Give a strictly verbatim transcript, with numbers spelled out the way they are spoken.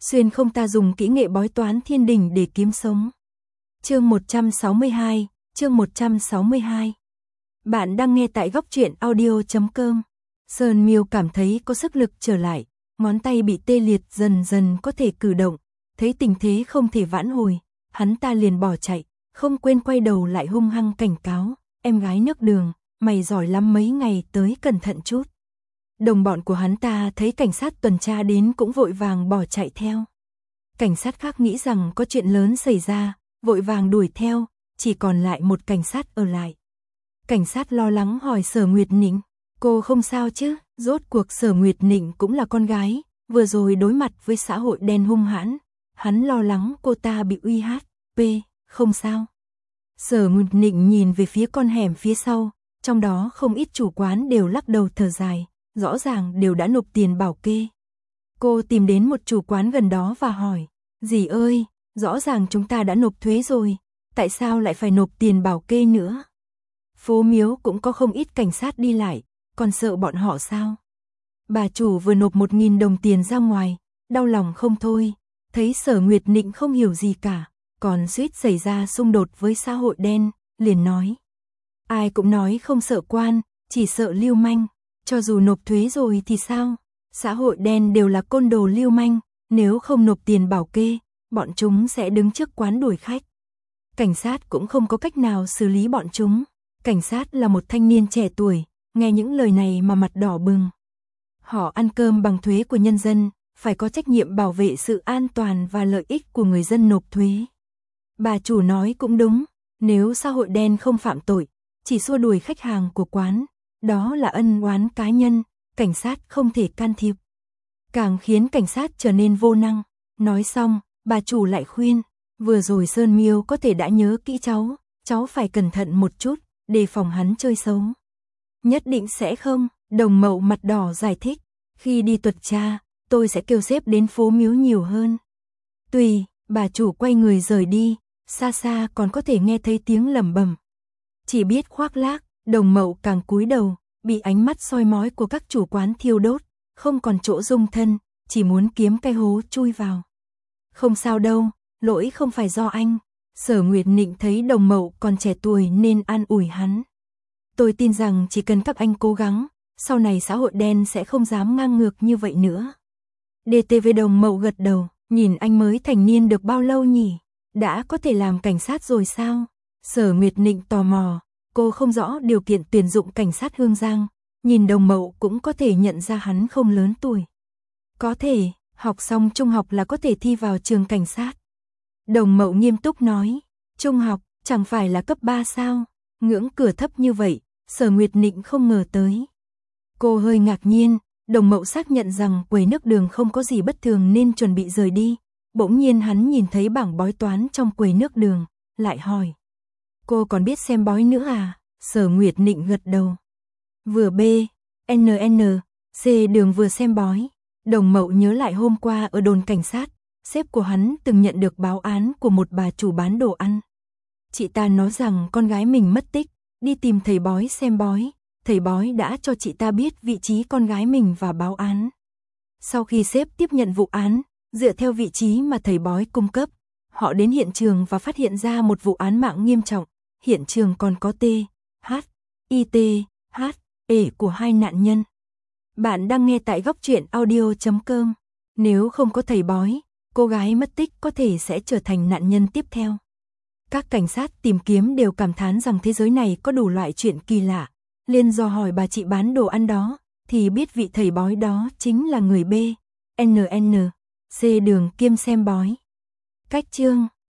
xuyên không ta dùng kỹ nghệ bói toán thiên đình để kiếm sống. Chương một trăm sáu mươi hai, chương một trăm sáu mươi hai. Bạn đang nghe tại góc truyện audio chấm com. Sơn Miêu cảm thấy có sức lực trở lại, ngón tay bị tê liệt dần dần có thể cử động, thấy tình thế không thể vãn hồi, hắn ta liền bỏ chạy, không quên quay đầu lại hung hăng cảnh cáo, em gái nước Đường, mày giỏi lắm, mấy ngày tới cẩn thận chút. Đồng bọn của hắn ta thấy cảnh sát tuần tra đến cũng vội vàng bỏ chạy theo. Cảnh sát khác nghĩ rằng có chuyện lớn xảy ra, vội vàng đuổi theo, chỉ còn lại một cảnh sát ở lại. Cảnh sát lo lắng hỏi Sở Nguyệt Nịnh, cô không sao chứ? Rốt cuộc Sở Nguyệt Nịnh cũng là con gái, vừa rồi đối mặt với xã hội đen hung hãn, hắn lo lắng cô ta bị uy hiếp, không sao. Sở Nguyệt Nịnh nhìn về phía con hẻm phía sau, trong đó không ít chủ quán đều lắc đầu thở dài, rõ ràng đều đã nộp tiền bảo kê. Cô tìm đến một chủ quán gần đó và hỏi, dì ơi, rõ ràng chúng ta đã nộp thuế rồi, tại sao lại phải nộp tiền bảo kê nữa? Phố Miếu cũng có không ít cảnh sát đi lại, còn sợ bọn họ sao? Bà chủ vừa nộp một nghìn đồng tiền ra ngoài, đau lòng không thôi, thấy Sở Nguyệt Nịnh không hiểu gì cả, còn suýt xảy ra xung đột với xã hội đen, liền nói. Ai cũng nói không sợ quan, chỉ sợ lưu manh, cho dù nộp thuế rồi thì sao? Xã hội đen đều là côn đồ lưu manh, nếu không nộp tiền bảo kê, bọn chúng sẽ đứng trước quán đuổi khách. Cảnh sát cũng không có cách nào xử lý bọn chúng. Cảnh sát là một thanh niên trẻ tuổi, nghe những lời này mà mặt đỏ bừng. Họ ăn cơm bằng thuế của nhân dân, phải có trách nhiệm bảo vệ sự an toàn và lợi ích của người dân nộp thuế. Bà chủ nói cũng đúng, nếu xã hội đen không phạm tội, chỉ xua đuổi khách hàng của quán, đó là ân oán cá nhân, cảnh sát không thể can thiệp. Càng khiến cảnh sát trở nên vô năng. Nói xong, bà chủ lại khuyên, vừa rồi Sơn Miêu có thể đã nhớ kỹ cháu, cháu phải cẩn thận một chút, đề phòng hắn chơi xấu. Nhất định sẽ không, Đồng Mậu mặt đỏ giải thích, khi đi tuần tra, tôi sẽ kêu sếp đến phố Miếu nhiều hơn. Tùy, bà chủ quay người rời đi, xa xa còn có thể nghe thấy tiếng lẩm bẩm. Chỉ biết khoác lác, Đồng Mậu càng cúi đầu, bị ánh mắt soi mói của các chủ quán thiêu đốt, không còn chỗ dung thân, chỉ muốn kiếm cái hố chui vào. Không sao đâu, lỗi không phải do anh. Sở Nguyệt Nịnh thấy Đồng Mậu còn trẻ tuổi nên an ủi hắn. Tôi tin rằng chỉ cần các anh cố gắng, sau này xã hội đen sẽ không dám ngang ngược như vậy nữa. đê tê vê Đồng Mậu gật đầu, nhìn anh mới thành niên được bao lâu nhỉ? Đã có thể làm cảnh sát rồi sao? Sở Nguyệt Nịnh tò mò, cô không rõ điều kiện tuyển dụng cảnh sát Hương Giang, nhìn Đồng Mậu cũng có thể nhận ra hắn không lớn tuổi. Có thể, học xong trung học là có thể thi vào trường cảnh sát. Đồng Mậu nghiêm túc nói, trung học, chẳng phải là cấp ba sao? Ngưỡng cửa thấp như vậy, Sở Nguyệt Nịnh không ngờ tới. Cô hơi ngạc nhiên, Đồng Mậu xác nhận rằng quầy nước Đường không có gì bất thường nên chuẩn bị rời đi. Bỗng nhiên hắn nhìn thấy bảng bói toán trong quầy nước Đường, lại hỏi. Cô còn biết xem bói nữa à? Sở Nguyệt Nịnh gật đầu. Vừa B, en en, C Đường vừa xem bói. Đồng Mậu nhớ lại hôm qua ở đồn cảnh sát, sếp của hắn từng nhận được báo án của một bà chủ bán đồ ăn. Chị ta nói rằng con gái mình mất tích, đi tìm thầy bói xem bói, thầy bói đã cho chị ta biết vị trí con gái mình và báo án. Sau khi sếp tiếp nhận vụ án, dựa theo vị trí mà thầy bói cung cấp, họ đến hiện trường và phát hiện ra một vụ án mạng nghiêm trọng, hiện trường còn có T, H, I T, H, E của hai nạn nhân. Bạn đang nghe tại góc truyện audio chấm com. Nếu không có thầy bói, cô gái mất tích có thể sẽ trở thành nạn nhân tiếp theo. Các cảnh sát tìm kiếm đều cảm thán rằng thế giới này có đủ loại chuyện kỳ lạ. Liên dò hỏi bà chị bán đồ ăn đó, thì biết vị thầy bói đó chính là người B, en en, C Đường kiêm xem bói. Cách chương